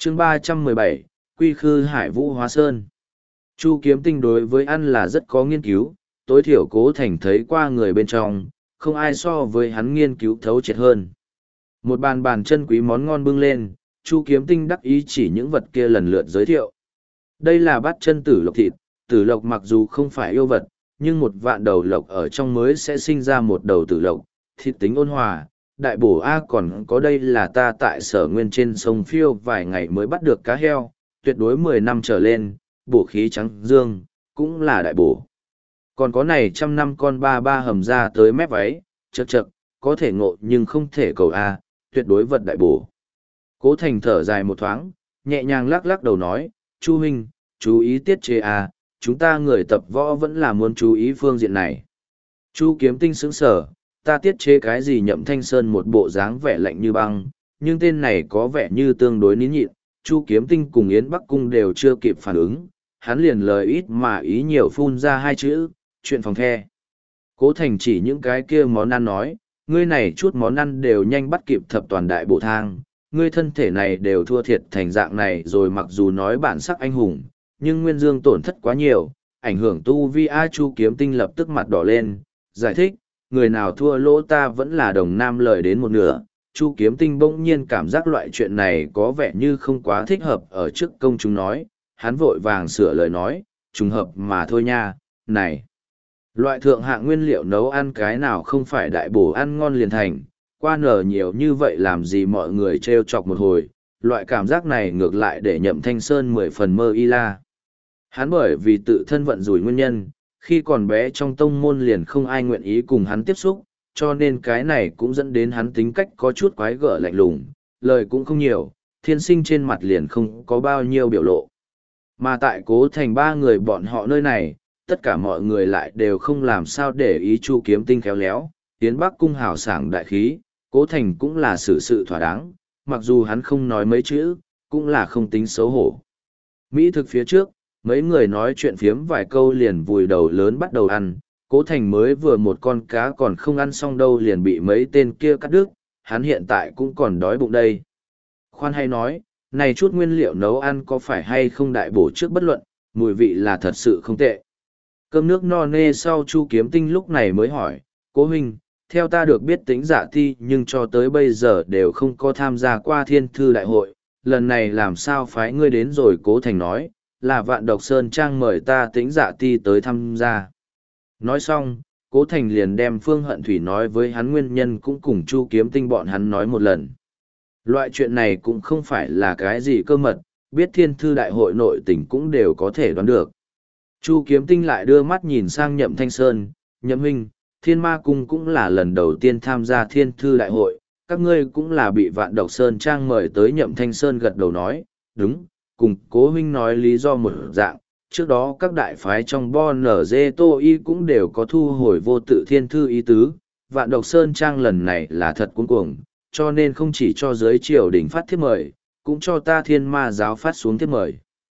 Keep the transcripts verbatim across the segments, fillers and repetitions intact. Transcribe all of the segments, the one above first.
chương ba trăm mười bảy, Quy Khư Hải Vũ Hóa Sơn. Chu Kiếm Tinh đối với ăn là rất có nghiên cứu, tối thiểu Cố Thành thấy qua người bên trong, không ai so với hắn nghiên cứu thấu triệt hơn. Một bàn bàn chân quý món ngon bưng lên, Chu Kiếm Tinh đắc ý chỉ những vật kia lần lượt giới thiệu. Đây là bát chân tử lộc thịt, tử lộc mặc dù không phải yêu vật, nhưng một vạn đầu lộc ở trong mới sẽ sinh ra một đầu tử lộc, thịt tính ôn hòa. Đại bổ A, còn có đây là ta tại sở nguyên trên sông Phiêu vài ngày mới bắt được cá heo, tuyệt đối mười năm trở lên, bổ khí trắng dương, cũng là đại bổ. Còn có này trăm năm con ba ba hầm ra tới mép váy, chật chật, có thể ngộ nhưng không thể cầu A, tuyệt đối vật đại bổ. Cố Thành thở dài một thoáng, nhẹ nhàng lắc lắc đầu nói, Chu huynh, chú ý tiết chế A, chúng ta người tập võ vẫn là muốn chú ý phương diện này. Chu Kiếm Tinh sững sở, ta tiết chế cái gì? Nhậm Thanh Sơn một bộ dáng vẻ lạnh như băng, nhưng tên này có vẻ như tương đối nín nhịn. Chu Kiếm Tinh cùng Yến Bắc Cung đều chưa kịp phản ứng, hắn liền lời ít mà ý nhiều phun ra hai chữ, chuyện phòng the. Cố Thành chỉ những cái kia món ăn nói, ngươi này chút món ăn đều nhanh bắt kịp thập toàn đại bộ thang, ngươi thân thể này đều thua thiệt thành dạng này rồi. Mặc dù nói bản sắc anh hùng, nhưng Nguyên Dương tổn thất quá nhiều, ảnh hưởng tu vi. A Chu Kiếm Tinh lập tức mặt đỏ lên, giải thích, người nào thua lỗ ta vẫn là đồng nam lời đến một nửa. Chu Kiếm Tinh bỗng nhiên cảm giác loại chuyện này có vẻ như không quá thích hợp ở trước công chúng nói, hắn vội vàng sửa lời nói, trùng hợp mà thôi nha, này. Loại thượng hạng nguyên liệu nấu ăn cái nào không phải đại bổ ăn ngon liền thành, qua nở nhiều như vậy làm gì mọi người trêu chọc một hồi, loại cảm giác này ngược lại để Nhậm Thanh Sơn mười phần mơ y la. Hắn bởi vì tự thân vận rủi nguyên nhân, khi còn bé trong tông môn liền không ai nguyện ý cùng hắn tiếp xúc, cho nên cái này cũng dẫn đến hắn tính cách có chút quái gở lạnh lùng, lời cũng không nhiều, thiên sinh trên mặt liền không có bao nhiêu biểu lộ. Mà tại Cố Thành ba người bọn họ nơi này, tất cả mọi người lại đều không làm sao để ý Chu Kiếm Tinh khéo léo, Yến Bắc Cung hào sảng đại khí, Cố Thành cũng là xử sự thỏa đáng, mặc dù hắn không nói mấy chữ, cũng là không tính xấu hổ. Mỹ thực phía trước, mấy người nói chuyện phiếm vài câu liền vùi đầu lớn bắt đầu ăn, Cố Thành mới vừa một con cá còn không ăn xong đâu liền bị mấy tên kia cắt đứt, hắn hiện tại cũng còn đói bụng đây. Khoan hay nói, này chút nguyên liệu nấu ăn có phải hay không đại bổ trước bất luận, mùi vị là thật sự không tệ. Cơm nước no nê sau Chu Kiếm Tinh lúc này mới hỏi, Cố huynh, theo ta được biết Tĩnh Dạ Ti nhưng cho tới bây giờ đều không có tham gia qua Thiên Thư Đại hội, lần này làm sao phái ngươi đến rồi? Cố Thành nói, là Vạn Độc Sơn Trang mời ta Tĩnh Dạ Ti tới tham gia. Nói xong, Cố Thành liền đem Phương Hận Thủy nói với hắn nguyên nhân cũng cùng Chu Kiếm Tinh bọn hắn nói một lần. Loại chuyện này cũng không phải là cái gì cơ mật, biết Thiên Thư Đại hội nội tình cũng đều có thể đoán được. Chu Kiếm Tinh lại đưa mắt nhìn sang Nhậm Thanh Sơn, Nhậm huynh, Thiên Ma Cung cũng là lần đầu tiên tham gia Thiên Thư Đại hội, các ngươi cũng là bị Vạn Độc Sơn Trang mời tới. Nhậm Thanh Sơn gật đầu nói, đúng, cùng Cố huynh nói lý do một dạng, trước đó các đại phái trong Bo Nở Dê Tô Y cũng đều có thu hồi vô tự thiên thư ý tứ, Vạn Độc Sơn Trang lần này là thật cuống cuồng, cho nên không chỉ cho giới triều đình phát thiếp mời, cũng cho ta Thiên Ma giáo phát xuống thiếp mời.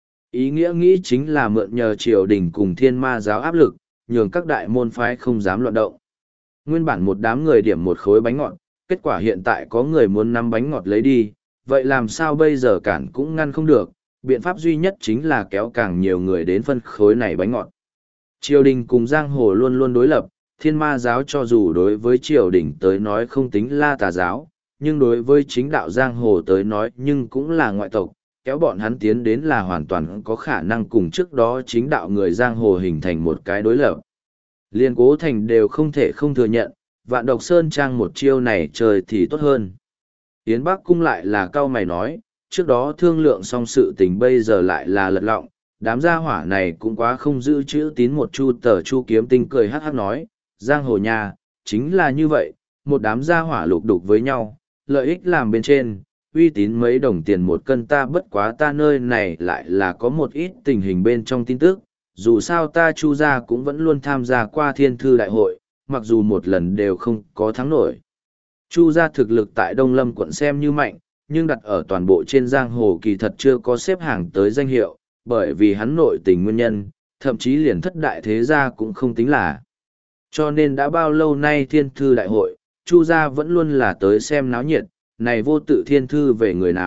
Ý nghĩa nghĩ chính là mượn nhờ triều đình cùng Thiên Ma giáo áp lực, nhường các đại môn phái không dám loạn động. Nguyên bản một đám người điểm một khối bánh ngọt, kết quả hiện tại có người muốn nắm bánh ngọt lấy đi, vậy làm sao bây giờ cản cũng ngăn không được, biện pháp duy nhất chính là kéo càng nhiều người đến phân khối này bánh ngọt. Triều đình cùng giang hồ luôn luôn đối lập, Thiên Ma giáo cho dù đối với triều đình tới nói không tính là tà giáo, nhưng đối với chính đạo giang hồ tới nói nhưng cũng là ngoại tộc, kéo bọn hắn tiến đến là hoàn toàn có khả năng cùng trước đó chính đạo người giang hồ hình thành một cái đối lập. Liên Cố Thành đều không thể không thừa nhận, Vạn Độc Sơn Trang một chiêu này trời thì tốt hơn. Yến Bắc Cung lại là cao mày nói, trước đó thương lượng xong sự tình bây giờ lại là lật lọng, đám gia hỏa này cũng quá không giữ chữ tín một chu. Tờ Chu Kiếm Tinh cười hắc hắc nói, giang hồ nhà, chính là như vậy, một đám gia hỏa lục đục với nhau, lợi ích làm bên trên, uy tín mấy đồng tiền một cân. Ta bất quá ta nơi này lại là có một ít tình hình bên trong tin tức, dù sao ta Chu gia cũng vẫn luôn tham gia qua Thiên Thư Đại hội, mặc dù một lần đều không có thắng nổi. Chu gia thực lực tại Đông Lâm quận xem như mạnh, nhưng đặt ở toàn bộ trên giang hồ kỳ thật chưa có xếp hàng tới danh hiệu, bởi vì hắn nội tình nguyên nhân, thậm chí liền thất đại thế gia cũng không tính là. Cho nên đã bao lâu nay Thiên Thư Đại hội, Chu gia vẫn luôn là tới xem náo nhiệt, này vô tự thiên thư về người nào,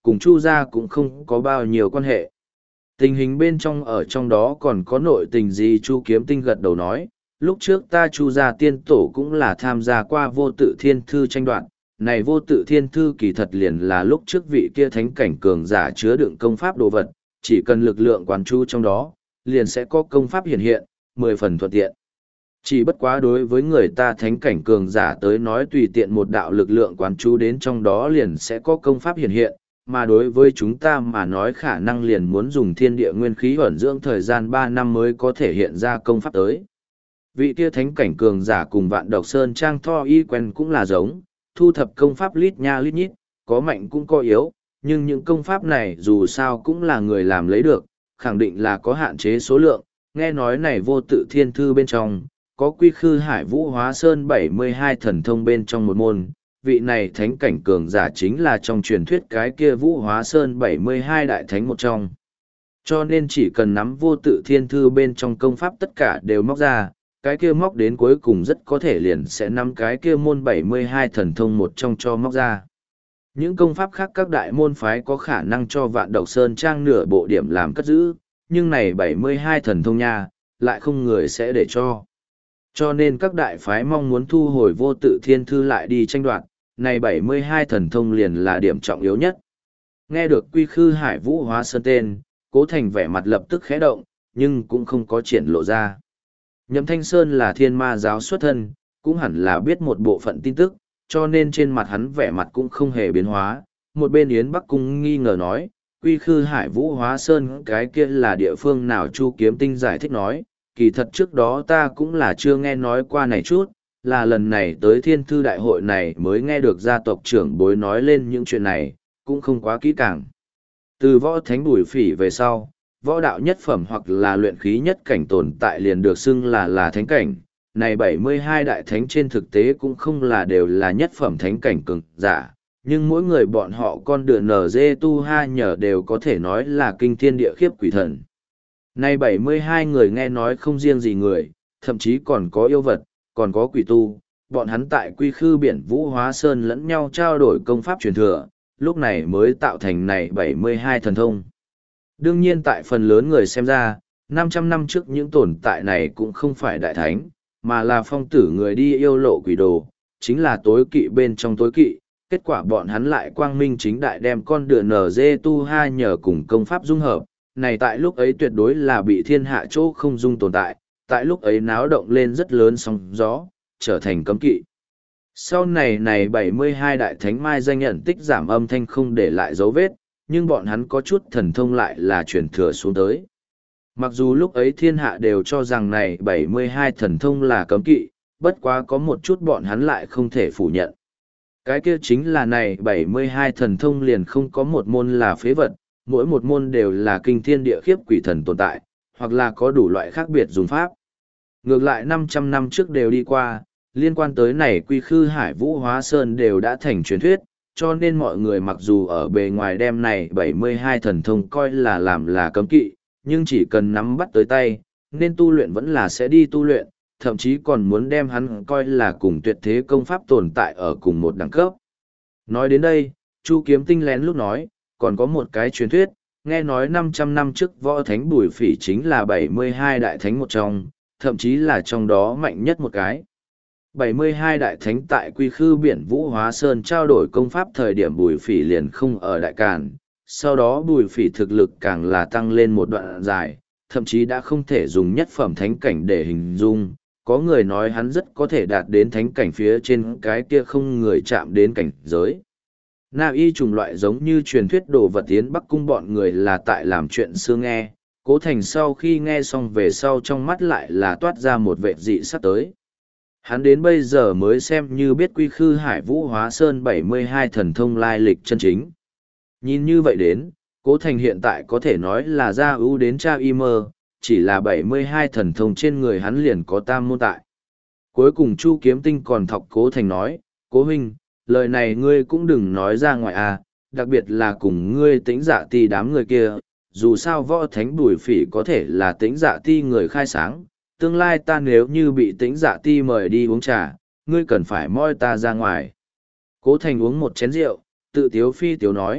cùng Chu gia cũng không có bao nhiêu quan hệ. Tình hình bên trong ở trong đó còn có nội tình gì? Chu Kiếm Tinh gật đầu nói, lúc trước ta Chu gia tiên tổ cũng là tham gia qua vô tự thiên thư tranh đoạt. Này vô tự thiên thư kỳ thật liền là lúc trước vị kia thánh cảnh cường giả chứa đựng công pháp đồ vật, chỉ cần lực lượng quán chú trong đó, liền sẽ có công pháp hiện hiện, mười phần thuận tiện. Chỉ bất quá đối với người ta thánh cảnh cường giả tới nói tùy tiện một đạo lực lượng quán chú đến trong đó liền sẽ có công pháp hiện hiện, mà đối với chúng ta mà nói khả năng liền muốn dùng thiên địa nguyên khí ẩn dưỡng thời gian ba năm mới có thể hiện ra công pháp tới. Vị kia thánh cảnh cường giả cùng Vạn Độc Sơn Trang Tho Y quen cũng là giống, thu thập công pháp lít nha lít nhít, có mạnh cũng có yếu, nhưng những công pháp này dù sao cũng là người làm lấy được, khẳng định là có hạn chế số lượng. Nghe nói này vô tự thiên thư bên trong, có quy khư hải vũ hóa sơn bảy mươi hai thần thông bên trong một môn, vị này thánh cảnh cường giả chính là trong truyền thuyết cái kia vũ hóa sơn bảy mươi hai đại thánh một trong. Cho nên chỉ cần nắm vô tự thiên thư bên trong công pháp tất cả đều móc ra, cái kia móc đến cuối cùng rất có thể liền sẽ nắm cái kia môn bảy mươi hai thần thông một trong cho móc ra. Những công pháp khác các đại môn phái có khả năng cho Vạn Độc Sơn Trang nửa bộ điểm làm cất giữ, nhưng này bảy mươi hai thần thông nha, lại không người sẽ để cho. Cho nên các đại phái mong muốn thu hồi vô tự thiên thư lại đi tranh đoạt, này bảy mươi hai thần thông liền là điểm trọng yếu nhất. Nghe được quy khư hải vũ hóa sơn tên, Cố Thành vẻ mặt lập tức khẽ động, nhưng cũng không có triển lộ ra. Nhậm Thanh Sơn là thiên ma giáo xuất thân, cũng hẳn là biết một bộ phận tin tức, cho nên trên mặt hắn vẻ mặt cũng không hề biến hóa. Một bên Yến Bắc Cung nghi ngờ nói, quy khư hải vũ hóa sơn cái kia là địa phương nào? Chu Kiếm Tinh giải thích nói, kỳ thật trước đó ta cũng là chưa nghe nói qua này chút, là lần này tới thiên thư đại hội này mới nghe được gia tộc trưởng bối nói lên những chuyện này, cũng không quá kỹ càng. Từ võ thánh bùi phỉ về sau, võ đạo nhất phẩm hoặc là luyện khí nhất cảnh tồn tại liền được xưng là là thánh cảnh. Này bảy mươi hai đại thánh trên thực tế cũng không là đều là nhất phẩm thánh cảnh cường giả, nhưng mỗi người bọn họ con đường nở dê tu ha nhờ đều có thể nói là kinh thiên địa khiếp quỷ thần. Này bảy mươi hai người nghe nói không riêng gì người, thậm chí còn có yêu vật, còn có quỷ tu, bọn hắn tại quy khư biển Vũ Hóa Sơn lẫn nhau trao đổi công pháp truyền thừa, lúc này mới tạo thành này bảy mươi hai thần thông. Đương nhiên tại phần lớn người xem ra, năm trăm năm trước những tồn tại này cũng không phải đại thánh, mà là phong tử người đi yêu lộ quỷ đồ, chính là tối kỵ bên trong tối kỵ. Kết quả bọn hắn lại quang minh chính đại đem con đường nở dê tu ha nhờ cùng công pháp dung hợp, này tại lúc ấy tuyệt đối là bị thiên hạ chỗ không dung tồn tại, tại lúc ấy náo động lên rất lớn sóng gió, trở thành cấm kỵ. Sau này này bảy mươi hai đại thánh mai danh nhận tích giảm âm thanh không để lại dấu vết, nhưng bọn hắn có chút thần thông lại là truyền thừa xuống tới. Mặc dù lúc ấy thiên hạ đều cho rằng này bảy mươi hai thần thông là cấm kỵ, bất quá có một chút bọn hắn lại không thể phủ nhận. Cái kia chính là này bảy mươi hai thần thông liền không có một môn là phế vật, mỗi một môn đều là kinh thiên địa khiếp quỷ thần tồn tại, hoặc là có đủ loại khác biệt dùng pháp. Ngược lại năm trăm năm trước đều đi qua, liên quan tới này quy khư hải vũ hóa sơn đều đã thành truyền thuyết, cho nên mọi người mặc dù ở bề ngoài đem này bảy mươi hai thần thông coi là làm là cấm kỵ, nhưng chỉ cần nắm bắt tới tay, nên tu luyện vẫn là sẽ đi tu luyện, thậm chí còn muốn đem hắn coi là cùng tuyệt thế công pháp tồn tại ở cùng một đẳng cấp. Nói đến đây, Chu Kiếm Tinh lén lúc nói, còn có một cái truyền thuyết, nghe nói năm trăm năm trước võ thánh bùi phỉ chính là bảy mươi hai đại thánh một trong, thậm chí là trong đó mạnh nhất một cái. bảy mươi hai đại thánh tại quy khư biển Vũ Hóa Sơn trao đổi công pháp thời điểm bùi phỉ liền không ở đại càn, sau đó bùi phỉ thực lực càng là tăng lên một đoạn dài, thậm chí đã không thể dùng nhất phẩm thánh cảnh để hình dung, có người nói hắn rất có thể đạt đến thánh cảnh phía trên cái kia không người chạm đến cảnh giới. Na y trùng loại giống như truyền thuyết đồ vật tiến Bắc Cung bọn người là tại làm chuyện xưa nghe, Cố Thành sau khi nghe xong về sau trong mắt lại là toát ra một vệ dị sắc tới. Hắn đến bây giờ mới xem như biết quy khư hải vũ hóa sơn bảy mươi hai thần thông lai lịch chân chính. Nhìn như vậy đến, Cố Thành hiện tại có thể nói là ra ưu đến tra y mơ, chỉ là bảy mươi hai thần thông trên người hắn liền có tam môn tại. Cuối cùng Chu Kiếm Tinh còn thọc Cố Thành nói, Cố huynh, lời này ngươi cũng đừng nói ra ngoài à, đặc biệt là cùng ngươi tĩnh dạ ti đám người kia, dù sao võ thánh bùi phỉ có thể là tĩnh dạ ti người khai sáng, tương lai ta nếu như bị tĩnh dạ ti mời đi uống trà, ngươi cần phải moi ta ra ngoài. Cố Thành uống một chén rượu, tự tiếu phi tiếu nói,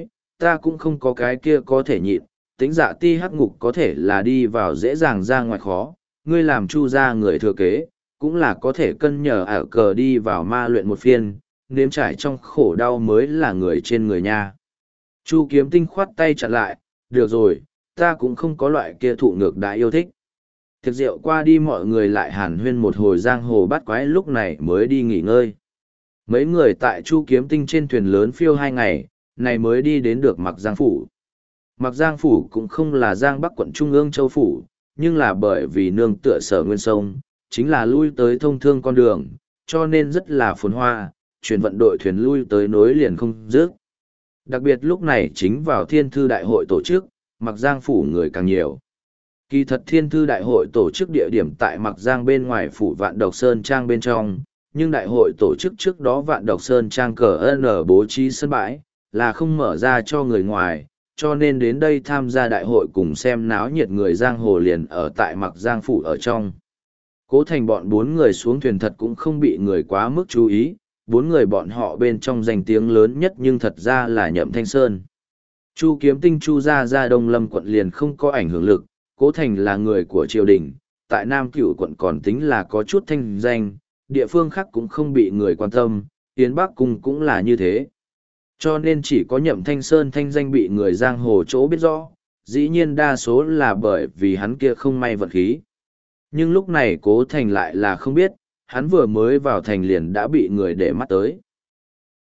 ta cũng không có cái kia có thể nhịn, tính dạ ti hắc ngục có thể là đi vào dễ dàng ra ngoài khó, ngươi làm Chu gia người thừa kế, cũng là có thể cân nhờ ảo cờ đi vào ma luyện một phiên, nếm trải trong khổ đau mới là người trên người nha. Chu Kiếm Tinh khoát tay chặn lại, được rồi, ta cũng không có loại kia thụ ngược đại yêu thích. Thực rượu qua đi mọi người lại hàn huyên một hồi giang hồ bắt quái lúc này mới đi nghỉ ngơi. Mấy người tại Chu Kiếm Tinh trên thuyền lớn phiêu hai ngày, này mới đi đến được Mặc Giang Phủ. Mặc Giang Phủ cũng không là Giang Bắc quận Trung ương Châu Phủ, nhưng là bởi vì nương tựa sở nguyên sông, chính là lui tới thông thương con đường, cho nên rất là phồn hoa, chuyển vận đội thuyền lui tới nối liền không dứt. Đặc biệt lúc này chính vào Thiên Thư Đại hội tổ chức, Mặc Giang Phủ người càng nhiều. Kỳ thật Thiên Thư Đại hội tổ chức địa điểm tại Mặc Giang bên ngoài phủ Vạn Độc Sơn Trang bên trong, nhưng đại hội tổ chức trước đó Vạn Độc Sơn Trang cờ N bố trí sân bãi, là không mở ra cho người ngoài, cho nên đến đây tham gia đại hội cùng xem náo nhiệt người giang hồ liền ở tại Mặc Giang Phủ ở trong. Cố Thành bọn bốn người xuống thuyền thật cũng không bị người quá mức chú ý, bốn người bọn họ bên trong danh tiếng lớn nhất nhưng thật ra là Nhậm Thanh Sơn. Chu Kiếm Tinh Chu gia gia Đông Lâm quận liền không có ảnh hưởng lực, Cố Thành là người của triều đình, tại Nam Cửu quận còn tính là có chút thanh danh, địa phương khác cũng không bị người quan tâm, Yến Bắc Cung cũng là như thế. Cho nên chỉ có Nhậm Thanh Sơn thanh danh bị người giang hồ chỗ biết rõ, dĩ nhiên đa số là bởi vì hắn kia không may vận khí. Nhưng lúc này Cố Thành lại là không biết, hắn vừa mới vào thành liền đã bị người để mắt tới.